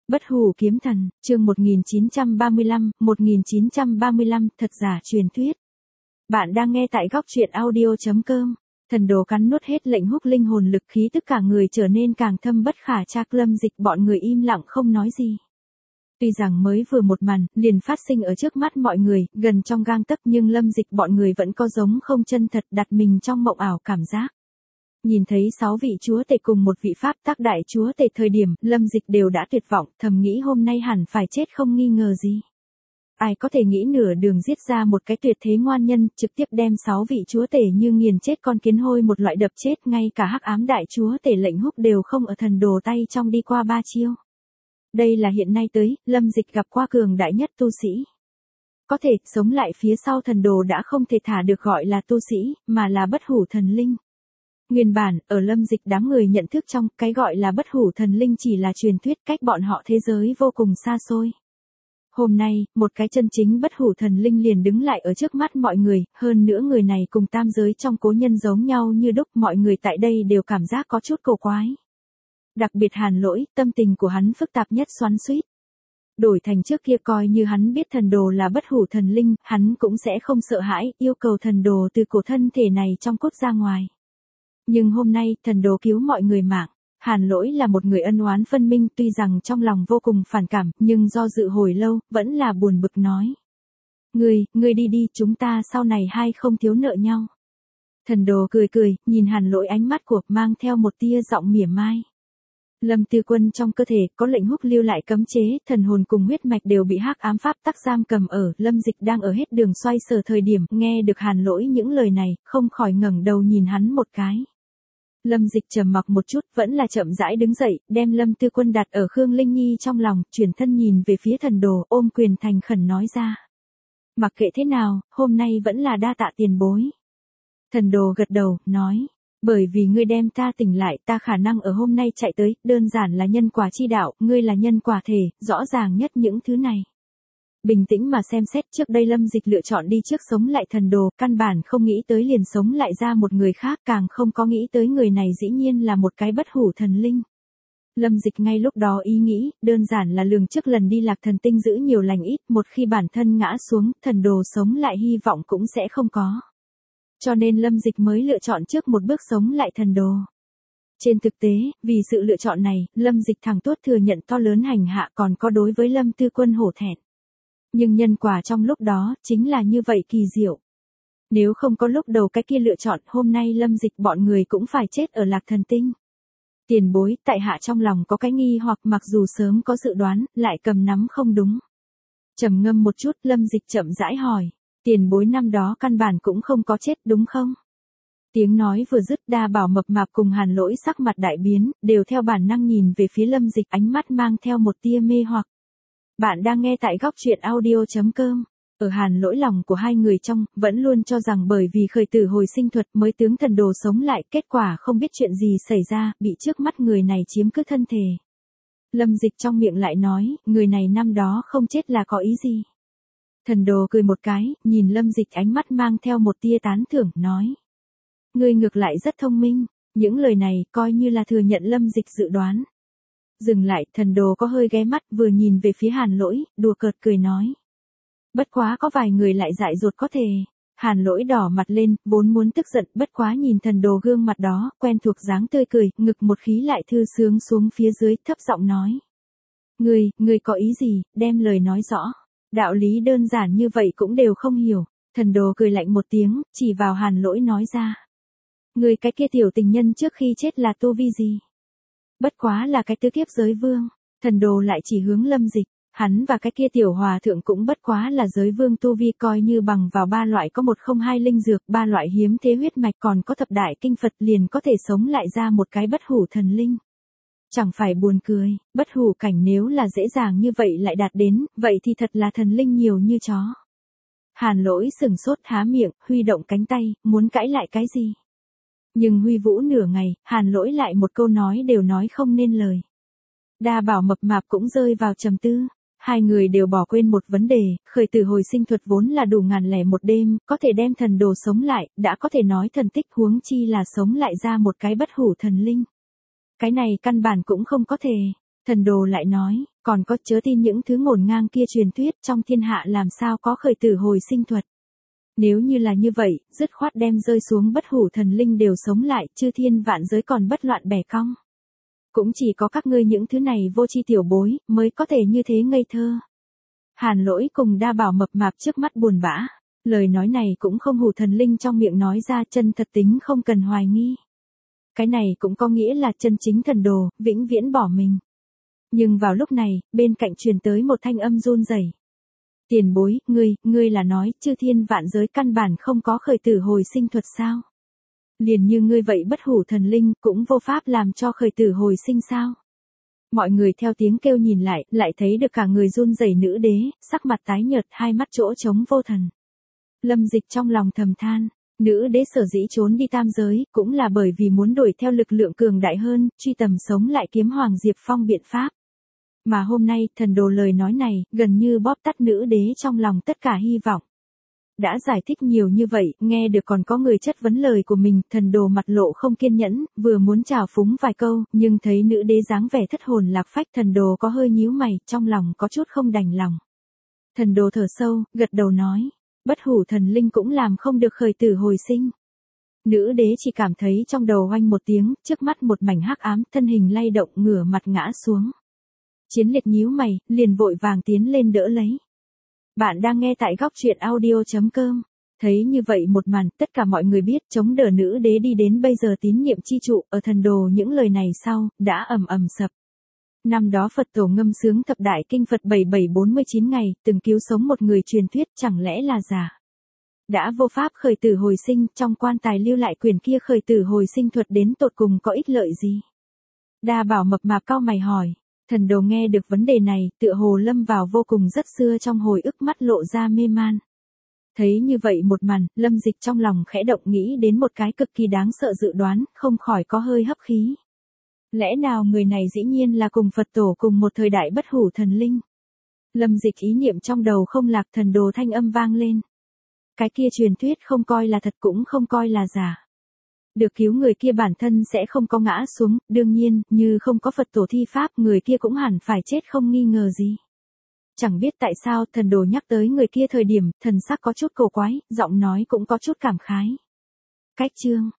Bất hủ kiếm thần, chương 1935, thật giả truyền thuyết. Bạn đang nghe tại góc truyện audio.com. Thần đồ cắn nuốt hết lệnh húc linh hồn lực, khí tức cả người trở nên càng thâm bất khả trắc. Lâm Dịch bọn người im lặng không nói gì. Tuy rằng mới vừa một màn liền phát sinh ở trước mắt mọi người, gần trong gang tấc, nhưng Lâm Dịch bọn người vẫn có giống không chân thật, đặt mình trong mộng ảo cảm giác. Nhìn thấy 6 vị chúa tể cùng một vị pháp tắc đại chúa tể, thời điểm Lâm Dịch đều đã tuyệt vọng, thầm nghĩ hôm nay hẳn phải chết không nghi ngờ gì. Ai có thể nghĩ nửa đường giết ra một cái tuyệt thế ngoan nhân, trực tiếp đem 6 vị chúa tể như nghiền chết con kiến hôi một loại đập chết, ngay cả hắc ám đại chúa tể lệnh húc đều không ở thần đồ tay trong đi qua 3 chiêu. Đây là hiện nay tới, Lâm Dịch gặp qua cường đại nhất tu sĩ. Có thể sống lại phía sau thần đồ đã không thể thả được gọi là tu sĩ, mà là bất hủ thần linh. Nguyên bản, ở Lâm Dịch đám người nhận thức trong, cái gọi là bất hủ thần linh chỉ là truyền thuyết, cách bọn họ thế giới vô cùng xa xôi. Hôm nay, một cái chân chính bất hủ thần linh liền đứng lại ở trước mắt mọi người, hơn nữa người này cùng tam giới trong cố nhân giống nhau như đúc, mọi người tại đây đều cảm giác có chút cổ quái. Đặc biệt Hàn Lỗi, tâm tình của hắn phức tạp nhất xoắn xuýt. Đổi thành trước kia, coi như hắn biết thần đồ là bất hủ thần linh, hắn cũng sẽ không sợ hãi, yêu cầu thần đồ từ cổ thân thể này trong cốt ra ngoài. Nhưng hôm nay, thần đồ cứu mọi người mạng. Hàn Lỗi là một người ân oán phân minh, tuy rằng trong lòng vô cùng phản cảm, nhưng do dự hồi lâu, vẫn là buồn bực nói. Ngươi đi đi, chúng ta sau này hai không thiếu nợ nhau. Thần đồ cười, nhìn Hàn Lỗi, ánh mắt của mang theo một tia giọng mỉa mai. Lâm Tư Quân trong cơ thể có lệnh húc lưu lại cấm chế, thần hồn cùng huyết mạch đều bị hắc ám pháp tắc giam cầm ở. Lâm Dịch đang ở hết đường xoay sở thời điểm, nghe được Hàn Lỗi những lời này, không khỏi ngẩng đầu nhìn hắn một cái. Lâm Dịch trầm mặc một chút, vẫn là chậm rãi đứng dậy, đem Lâm Tư Quân đặt ở Khương Linh Nhi trong lòng, chuyển thân nhìn về phía thần đồ, ôm quyền thành khẩn nói ra. Mặc kệ thế nào, hôm nay vẫn là đa tạ tiền bối. Thần đồ gật đầu, nói. Bởi vì ngươi đem ta tỉnh lại, ta khả năng ở hôm nay chạy tới, đơn giản là nhân quả chi đạo, ngươi là nhân quả thể, rõ ràng nhất những thứ này. Bình tĩnh mà xem xét, trước đây Lâm Dịch lựa chọn đi trước sống lại thần đồ, căn bản không nghĩ tới liền sống lại ra một người khác, càng không có nghĩ tới người này dĩ nhiên là một cái bất hủ thần linh. Lâm Dịch ngay lúc đó ý nghĩ, đơn giản là lường trước lần đi lạc thần tinh giữ nhiều lành ít, một khi bản thân ngã xuống, thần đồ sống lại hy vọng cũng sẽ không có. Cho nên Lâm Dịch mới lựa chọn trước một bước sống lại thần đồ. Trên thực tế, vì sự lựa chọn này, Lâm Dịch thẳng tốt thừa nhận to lớn hành hạ, còn có đối với Lâm Tư Quân hổ thẹn. Nhưng nhân quả trong lúc đó, chính là như vậy kỳ diệu. Nếu không có lúc đầu cái kia lựa chọn, hôm nay Lâm Dịch bọn người cũng phải chết ở lạc thần tinh. Tiền bối, tại hạ trong lòng có cái nghi hoặc, mặc dù sớm có dự đoán, lại cầm nắm không đúng. Trầm ngâm một chút, Lâm Dịch chậm rãi hỏi. Tiền bối năm đó căn bản cũng không có chết đúng không? Tiếng nói vừa dứt, Đa Bảo mập mạp cùng Hàn Lỗi sắc mặt đại biến, đều theo bản năng nhìn về phía Lâm Dịch, ánh mắt mang theo một tia mê hoặc. Bạn đang nghe tại góc truyện audio.com. Ở Hàn Lỗi, lòng của hai người trong, vẫn luôn cho rằng bởi vì khởi tử hồi sinh thuật mới tướng thần đồ sống lại, kết quả không biết chuyện gì xảy ra, bị trước mắt người này chiếm cứ thân thể. Lâm Dịch trong miệng lại nói, người này năm đó không chết là có ý gì? Thần đồ cười một cái, nhìn Lâm Dịch, ánh mắt mang theo một tia tán thưởng, nói. Ngươi ngược lại rất thông minh, những lời này coi như là thừa nhận Lâm Dịch dự đoán. Dừng lại, thần đồ có hơi ghé mắt, vừa nhìn về phía Hàn Lỗi, đùa cợt cười nói. Bất quá có vài người lại dại dột có thể. Hàn Lỗi đỏ mặt lên, vốn muốn tức giận, bất quá nhìn thần đồ gương mặt đó, quen thuộc dáng tươi cười, ngực một khí lại thư sướng xuống phía dưới, thấp giọng nói. Ngươi có ý gì, đem lời nói rõ. Đạo lý đơn giản như vậy cũng đều không hiểu. Thần đồ cười lạnh một tiếng, chỉ vào Hàn Lỗi nói ra. Người cái kia tiểu tình nhân trước khi chết là tu vi gì? Bất quá là cái tứ kiếp giới vương. Thần đồ lại chỉ hướng Lâm Dịch. Hắn và cái kia tiểu hòa thượng cũng bất quá là giới vương tu vi, coi như bằng vào 3 loại có 102 linh dược, 3 loại hiếm thế huyết mạch, còn có thập đại kinh Phật, liền có thể sống lại ra một cái bất hủ thần linh. Chẳng phải buồn cười, bất hủ cảnh nếu là dễ dàng như vậy lại đạt đến, vậy thì thật là thần linh nhiều như chó. Hàn Lỗi sừng sốt, há miệng, huy động cánh tay, muốn cãi lại cái gì. Nhưng huy vũ nửa ngày, Hàn Lỗi lại một câu nói đều nói không nên lời. Đa Bảo mập mạp cũng rơi vào trầm tư. Hai người đều bỏ quên một vấn đề, khởi tử hồi sinh thuật vốn là đủ 1001 đêm, có thể đem thần đồ sống lại, đã có thể nói thần tích, huống chi là sống lại ra một cái bất hủ thần linh. Cái này căn bản cũng không có thể. Thần đồ lại nói, Còn có chớ tin những thứ ngổn ngang kia truyền thuyết, trong thiên hạ làm sao có khởi tử hồi sinh thuật. Nếu như là như vậy, dứt khoát đem rơi xuống bất hủ thần linh đều sống lại, chư thiên vạn giới còn bất loạn bẻ cong. Cũng chỉ có các ngươi những thứ này vô tri tiểu bối, mới có thể như thế ngây thơ. Hàn Lỗi cùng Đa Bảo mập mạp trước mắt buồn bã. Lời nói này cũng không hủ thần linh trong miệng nói ra, chân thật tính không cần hoài nghi. Cái này cũng có nghĩa là chân chính thần đồ, vĩnh viễn bỏ mình. Nhưng vào lúc này, bên cạnh truyền tới một thanh âm run rẩy. Tiền bối, ngươi là nói, chư thiên vạn giới căn bản không có khởi tử hồi sinh thuật sao? Liền như ngươi vậy bất hủ thần linh, cũng vô pháp làm cho khởi tử hồi sinh sao? Mọi người theo tiếng kêu nhìn lại thấy được cả người run rẩy nữ đế, sắc mặt tái nhợt, hai mắt chỗ trống vô thần. Lâm Dịch trong lòng thầm than, nữ đế sở dĩ trốn đi tam giới, cũng là bởi vì muốn đuổi theo lực lượng cường đại hơn, truy tầm sống lại kiếm Hoàng Diệp Phong biện pháp. Mà hôm nay, thần đồ lời nói này, gần như bóp tắt nữ đế trong lòng tất cả hy vọng. Đã giải thích nhiều như vậy, nghe được còn có người chất vấn lời của mình, thần đồ mặt lộ không kiên nhẫn, vừa muốn chào phúng vài câu, nhưng thấy nữ đế dáng vẻ thất hồn lạc phách, thần đồ có hơi nhíu mày, trong lòng có chút không đành lòng. Thần đồ thở sâu, gật đầu nói, bất hủ thần linh cũng làm không được khởi tử hồi sinh. Nữ đế chỉ cảm thấy trong đầu oanh một tiếng, trước mắt một mảnh hắc ám, thân hình lay động, ngửa mặt ngã xuống. Chiến Liệt nhíu mày, liền vội vàng tiến lên đỡ lấy. Bạn đang nghe tại góc truyện audio.com. Thấy như vậy một màn, tất cả mọi người biết chống đỡ nữ đế đi đến bây giờ tín nhiệm chi trụ, ở thần đồ những lời này sau, đã ầm ầm sập. Năm đó Phật tổ ngâm sướng thập đại kinh Phật 7749 ngày, từng cứu sống một người truyền thuyết, chẳng lẽ là giả. Đã vô pháp khởi tử hồi sinh, trong quan tài lưu lại quyền kia khởi tử hồi sinh thuật đến tột cùng có ích lợi gì? Đa Bảo mập mạp cau mày hỏi. Thần đồ nghe được vấn đề này, tựa hồ lâm vào vô cùng rất xưa trong hồi ức, mắt lộ ra mê man. Thấy như vậy một màn, Lâm Dịch trong lòng khẽ động, nghĩ đến một cái cực kỳ đáng sợ dự đoán, không khỏi có hơi hấp khí. Lẽ nào người này dĩ nhiên là cùng Phật tổ cùng một thời đại bất hủ thần linh? Lâm Dịch ý niệm trong đầu không lạc, thần đồ thanh âm vang lên. Cái kia truyền thuyết không coi là thật cũng không coi là giả. Được cứu người kia bản thân sẽ không có ngã xuống, đương nhiên, như không có Phật tổ thi pháp, người kia cũng hẳn phải chết không nghi ngờ gì. Chẳng biết tại sao, thần đồ nhắc tới người kia thời điểm, thần sắc có chút cổ quái, giọng nói cũng có chút cảm khái. Cách chương,